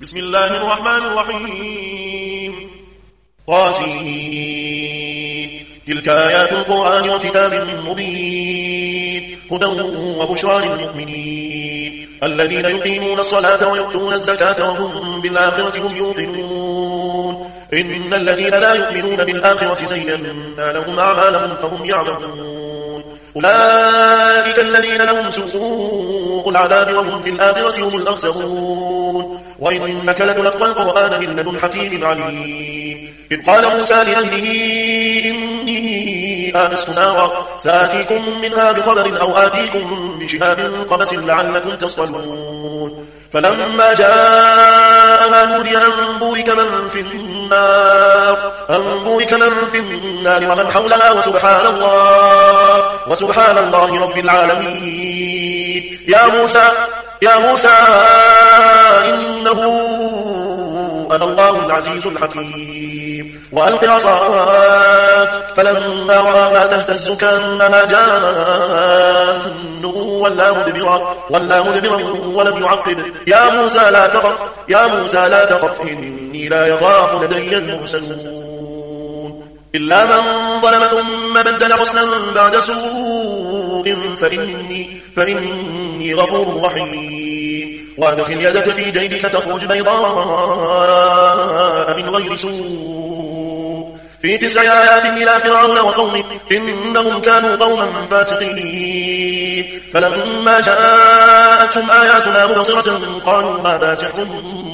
بسم الله الرحمن الرحيم طاسين تلك آيات القرآن وكتاب مبين هدى وبشرى للمؤمنين الذين يقيمون الصلاة ويؤتون الزكاة وهم بالآخرة هم يوقنون إن الذين لا يؤمنون بالآخرة زينا لهم أعمالهم فهم يعملون أولئك الذين لهم سوء العذاب وهم في الآخرة هم الأخسرون وإنك لتلقى القرآن من لدن حكيم عليم إذ قال موسى لأهله إني آنست نارا سآتيكم منها بخبر أو آتيكم بشهاب قبس لعلكم تصطلون فلما جاءها نودي أن بورك من في النار ومن حولها وسبحان الله رب العالمين يا موسى إنه أنا الله العزيز الحكيم وألق عصاك فلما رآها تهتز كأنها جان ولا مدبرا ولم يعقب يا موسى لا تخف إني لا يخاف لدي المرسلون إلا من ظلم ثم بدل حسنا بعد سوء فإني غفور رحيم وادخل يدك في جيبك تخرج بيضاء من غير سوء في 9 آيات إلى فرعون وقومه إنهم كانوا قوما فاسقين فلما جاءتهم آياتنا مبصرة قالوا هذا سحر